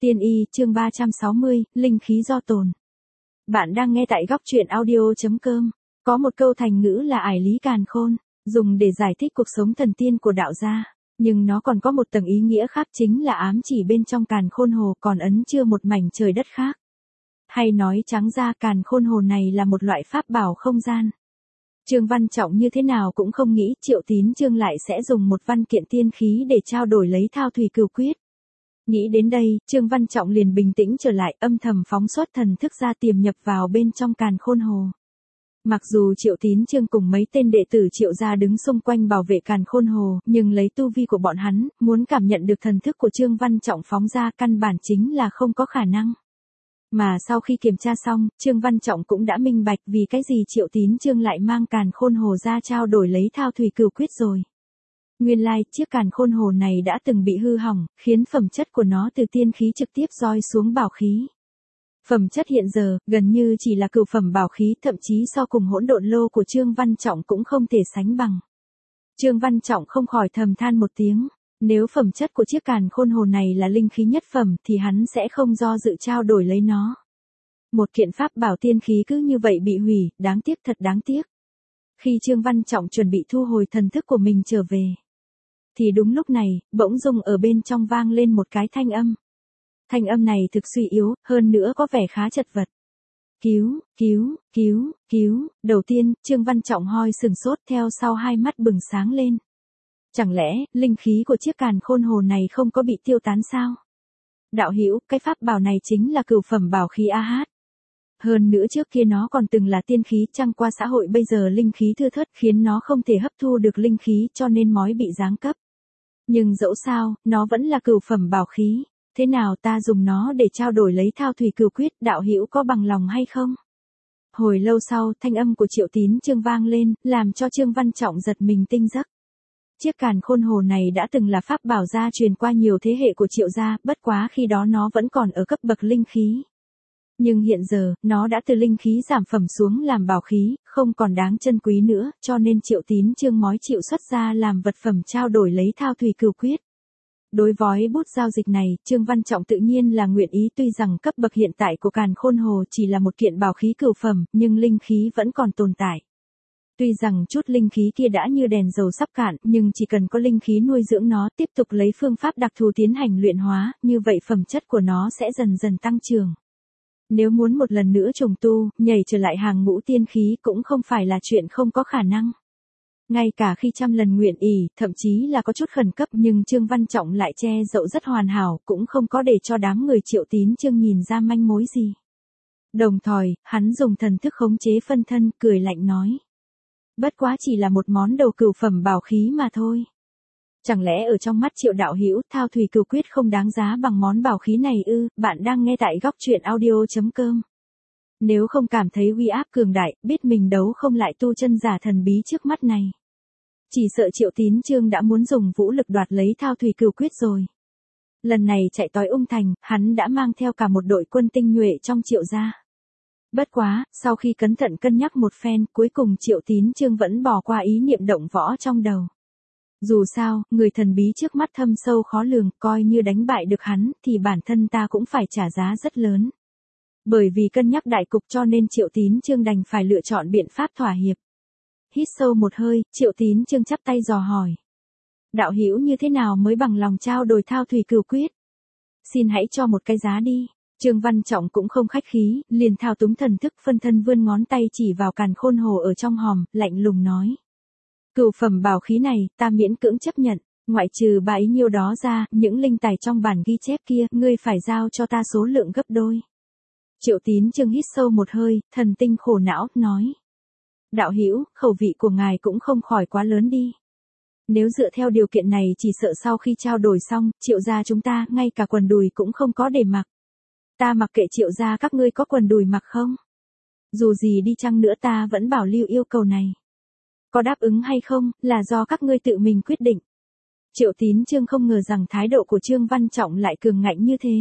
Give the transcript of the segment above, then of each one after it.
Tiên y chương 360, linh khí do tồn. Bạn đang nghe tại góc truyện audio.com. Có một câu thành ngữ là ải lý càn khôn, dùng để giải thích cuộc sống thần tiên của đạo gia. Nhưng nó còn có một tầng ý nghĩa khác, chính là ám chỉ bên trong càn khôn hồ còn ẩn chứa một mảnh trời đất khác. Hay nói trắng ra, càn khôn hồ này là một loại pháp bảo không gian. Trương Văn Trọng như thế nào cũng không nghĩ Triệu Tín Chương lại sẽ dùng một văn kiện tiên khí để trao đổi lấy Thao Thủy Cửu Quyết. Nghĩ đến đây, Trương Văn Trọng liền bình tĩnh trở lại, âm thầm phóng xuất thần thức ra tiềm nhập vào bên trong càn khôn hồ. Mặc dù Triệu Tín Chương cùng mấy tên đệ tử Triệu gia đứng xung quanh bảo vệ càn khôn hồ, nhưng lấy tu vi của bọn hắn, muốn cảm nhận được thần thức của Trương Văn Trọng phóng ra căn bản chính là không có khả năng. Mà sau khi kiểm tra xong, Trương Văn Trọng cũng đã minh bạch vì cái gì Triệu Tín Chương lại mang càn khôn hồ ra trao đổi lấy Thao Thủy Cửu Quyết rồi. Nguyên lai, chiếc càn khôn hồ này đã từng bị hư hỏng, khiến phẩm chất của nó từ tiên khí trực tiếp roi xuống bảo khí. Phẩm chất hiện giờ, gần như chỉ là cửu phẩm bảo khí, thậm chí so cùng hỗn độn lô của Trương Văn Trọng cũng không thể sánh bằng. Trương Văn Trọng không khỏi thầm than một tiếng, nếu phẩm chất của chiếc càn khôn hồ này là linh khí nhất phẩm thì hắn sẽ không do dự trao đổi lấy nó. Một kiện pháp bảo tiên khí cứ như vậy bị hủy, đáng tiếc, thật đáng tiếc. Khi Trương Văn Trọng chuẩn bị thu hồi thần thức của mình trở về, thì đúng lúc này, bỗng dưng ở bên trong vang lên một cái thanh âm. Thanh âm này thực suy yếu, hơn nữa có vẻ khá chật vật. Cứu, cứu, cứu, cứu. Đầu tiên, Trương Văn Trọng hoi sừng sốt, theo sau hai mắt bừng sáng lên. Chẳng lẽ, linh khí của chiếc càn khôn hồ này không có bị tiêu tán sao? Đạo hữu, cái pháp bảo này chính là cửu phẩm bảo khí AH. Hơn nữa trước kia nó còn từng là tiên khí, chẳng qua xã hội bây giờ linh khí thưa thớt khiến nó không thể hấp thu được linh khí cho nên mới bị giáng cấp. Nhưng dẫu sao, nó vẫn là cửu phẩm bảo khí. Thế nào ta dùng nó để trao đổi lấy Thao Thủy Cửu Quyết, đạo hữu có bằng lòng hay không? Hồi lâu sau, thanh âm của Triệu Tín Chương vang lên, làm cho Trương Văn Trọng giật mình tỉnh giấc. Chiếc càn khôn hồ này đã từng là pháp bảo gia truyền qua nhiều thế hệ của Triệu gia, bất quá khi đó nó vẫn còn ở cấp bậc linh khí. Nhưng hiện giờ, nó đã từ linh khí giảm phẩm xuống làm bảo khí, không còn đáng trân quý nữa, cho nên Triệu Tín Chương mới chịu xuất ra làm vật phẩm trao đổi lấy Thao Thủy Cửu Quyết. Đối với bút giao dịch này, Trương Văn Trọng tự nhiên là nguyện ý, tuy rằng cấp bậc hiện tại của càn khôn hồ chỉ là một kiện bảo khí cửu phẩm, nhưng linh khí vẫn còn tồn tại. Tuy rằng chút linh khí kia đã như đèn dầu sắp cạn, nhưng chỉ cần có linh khí nuôi dưỡng nó, tiếp tục lấy phương pháp đặc thù tiến hành luyện hóa, như vậy phẩm chất của nó sẽ dần dần tăng trưởng. Nếu muốn một lần nữa trùng tu, nhảy trở lại hàng ngũ tiên khí cũng không phải là chuyện không có khả năng. Ngay cả khi trăm lần nguyện ỷ, thậm chí là có chút khẩn cấp, nhưng Trương Văn Trọng lại che giấu rất hoàn hảo, cũng không có để cho đám người Triệu Tín Chương nhìn ra manh mối gì. Đồng thời, hắn dùng thần thức khống chế phân thân, cười lạnh nói. Bất quá chỉ là một món đầu cửu phẩm bảo khí mà thôi. Chẳng lẽ ở trong mắt Triệu đạo hữu, Thao Thủy Cửu Quyết không đáng giá bằng món bảo khí này ư? Bạn đang nghe tại góc truyện audio.com. Nếu không cảm thấy uy áp cường đại, biết mình đấu không lại tu chân giả thần bí trước mắt này, chỉ sợ Triệu Tín Chương đã muốn dùng vũ lực đoạt lấy Thao Thủy Cửu Quyết rồi. Lần này chạy tới Ung Thành, hắn đã mang theo cả một đội quân tinh nhuệ trong Triệu gia. Bất quá, sau khi cẩn thận cân nhắc một phen, cuối cùng Triệu Tín Chương vẫn bỏ qua ý niệm động võ trong đầu. Dù sao, người thần bí trước mắt thâm sâu khó lường, coi như đánh bại được hắn, thì bản thân ta cũng phải trả giá rất lớn. Bởi vì cân nhắc đại cục cho nên Triệu Tín Chương đành phải lựa chọn biện pháp thỏa hiệp. Hít sâu một hơi, Triệu Tín Chương chắp tay dò hỏi. Đạo hữu như thế nào mới bằng lòng trao đổi Thao Thủy Cửu Quyết? Xin hãy cho một cái giá đi. Trương Văn Trọng cũng không khách khí, liền thao túng thần thức, phân thân vươn ngón tay chỉ vào càn khôn hồ ở trong hòm, lạnh lùng nói. Cửu phẩm bảo khí này, ta miễn cưỡng chấp nhận, ngoại trừ bấy nhiêu đó ra, những linh tài trong bản ghi chép kia, ngươi phải giao cho ta số lượng gấp đôi. Triệu Tín Chương hít sâu một hơi, thần tinh khổ não, nói. Đạo hữu, khẩu vị của ngài cũng không khỏi quá lớn đi. Nếu dựa theo điều kiện này chỉ sợ sau khi trao đổi xong, Triệu gia chúng ta, ngay cả quần đùi cũng không có để mặc. Ta mặc kệ Triệu gia các ngươi có quần đùi mặc không? Dù gì đi chăng nữa ta vẫn bảo lưu yêu cầu này. Có đáp ứng hay không, là do các ngươi tự mình quyết định. Triệu Tín Chương không ngờ rằng thái độ của Trương Văn Trọng lại cường ngạnh như thế.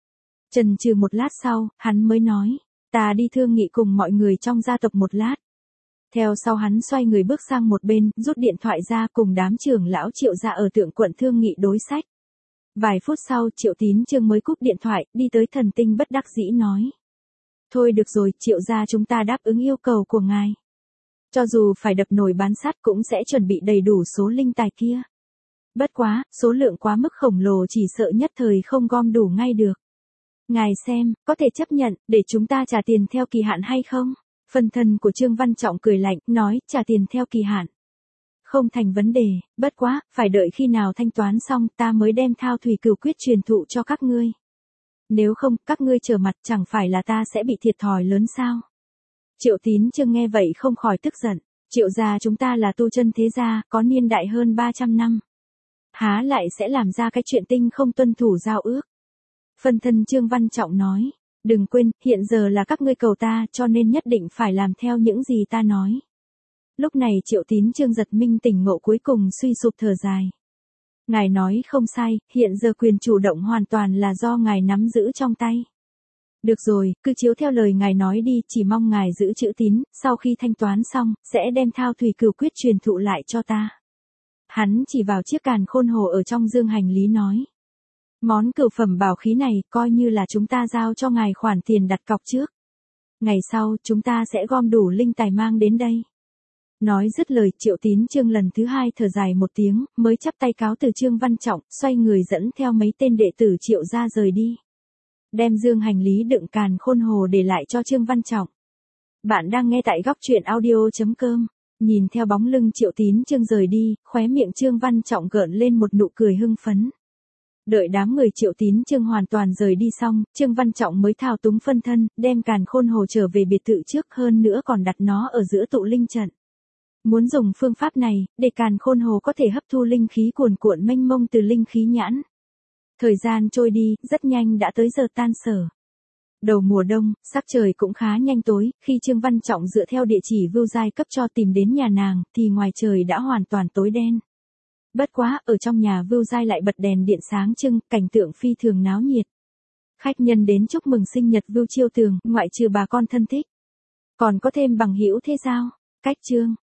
Chần chừ một lát sau, hắn mới nói, ta đi thương nghị cùng mọi người trong gia tộc một lát. Theo sau hắn xoay người bước sang một bên, rút điện thoại ra cùng đám trưởng lão Triệu gia ở Tượng Quận thương nghị đối sách. Vài phút sau Triệu Tín Chương mới cúp điện thoại, đi tới Thần Tinh bất đắc dĩ nói. Thôi được rồi, Triệu gia chúng ta đáp ứng yêu cầu của ngài. Cho dù phải đập nồi bán sắt cũng sẽ chuẩn bị đầy đủ số linh tài kia. Bất quá, số lượng quá mức khổng lồ chỉ sợ nhất thời không gom đủ ngay được. Ngài xem, có thể chấp nhận, để chúng ta trả tiền theo kỳ hạn hay không? Phân thân của Trương Văn Trọng cười lạnh, nói, trả tiền theo kỳ hạn. Không thành vấn đề, bất quá, phải đợi khi nào thanh toán xong ta mới đem Thao Thủy Cửu Quyết truyền thụ cho các ngươi. Nếu không, các ngươi trở mặt chẳng phải là ta sẽ bị thiệt thòi lớn sao? Triệu Tín Chương nghe vậy không khỏi tức giận. Triệu gia chúng ta là tu chân thế gia, có niên đại hơn 300 năm. Há lại sẽ làm ra cái chuyện tinh không tuân thủ giao ước. Phân thân Trương Văn Trọng nói, đừng quên, hiện giờ là các ngươi cầu ta cho nên nhất định phải làm theo những gì ta nói. Lúc này Triệu Tín Chương giật mình tỉnh ngộ cuối cùng suy sụp thở dài. Ngài nói không sai, hiện giờ quyền chủ động hoàn toàn là do ngài nắm giữ trong tay. Được rồi, cứ chiếu theo lời ngài nói đi, chỉ mong ngài giữ chữ tín, sau khi thanh toán xong, sẽ đem Thao Thủy Cửu Quyết truyền thụ lại cho ta. Hắn chỉ vào chiếc càn khôn hồ ở trong dương hành lý nói. Món cửu phẩm bảo khí này, coi như là chúng ta giao cho ngài khoản tiền đặt cọc trước. Ngày sau, chúng ta sẽ gom đủ linh tài mang đến đây. Nói dứt lời, Triệu Tín Chương lần thứ hai thở dài một tiếng, mới chắp tay cáo từ Trương Văn Trọng, xoay người dẫn theo mấy tên đệ tử Triệu gia rời đi. Đem dương hành lý đựng càn khôn hồ để lại cho Trương Văn Trọng. Bạn đang nghe tại góc truyện audio.com. Nhìn theo bóng lưng Triệu Tín Chương rời đi, khóe miệng Trương Văn Trọng gợn lên một nụ cười hưng phấn. Đợi đám người Triệu Tín Chương hoàn toàn rời đi xong, Trương Văn Trọng mới thao túng phân thân, đem càn khôn hồ trở về biệt thự trước, hơn nữa còn đặt nó ở giữa tụ linh trận. Muốn dùng phương pháp này, để càn khôn hồ có thể hấp thu linh khí cuồn cuộn mênh mông từ linh khí nhãn. Thời gian trôi đi, rất nhanh đã tới giờ tan sở. Đầu mùa đông, sắc trời cũng khá nhanh tối, khi Trương Văn Trọng dựa theo địa chỉ Vưu Giai cấp cho tìm đến nhà nàng, thì ngoài trời đã hoàn toàn tối đen. Bất quá, ở trong nhà Vưu Giai lại bật đèn điện sáng trưng, cảnh tượng phi thường náo nhiệt. Khách nhân đến chúc mừng sinh nhật Vưu Chiêu Tường, ngoại trừ bà con thân thích. Còn có thêm bằng hữu thế giao. Cách chương.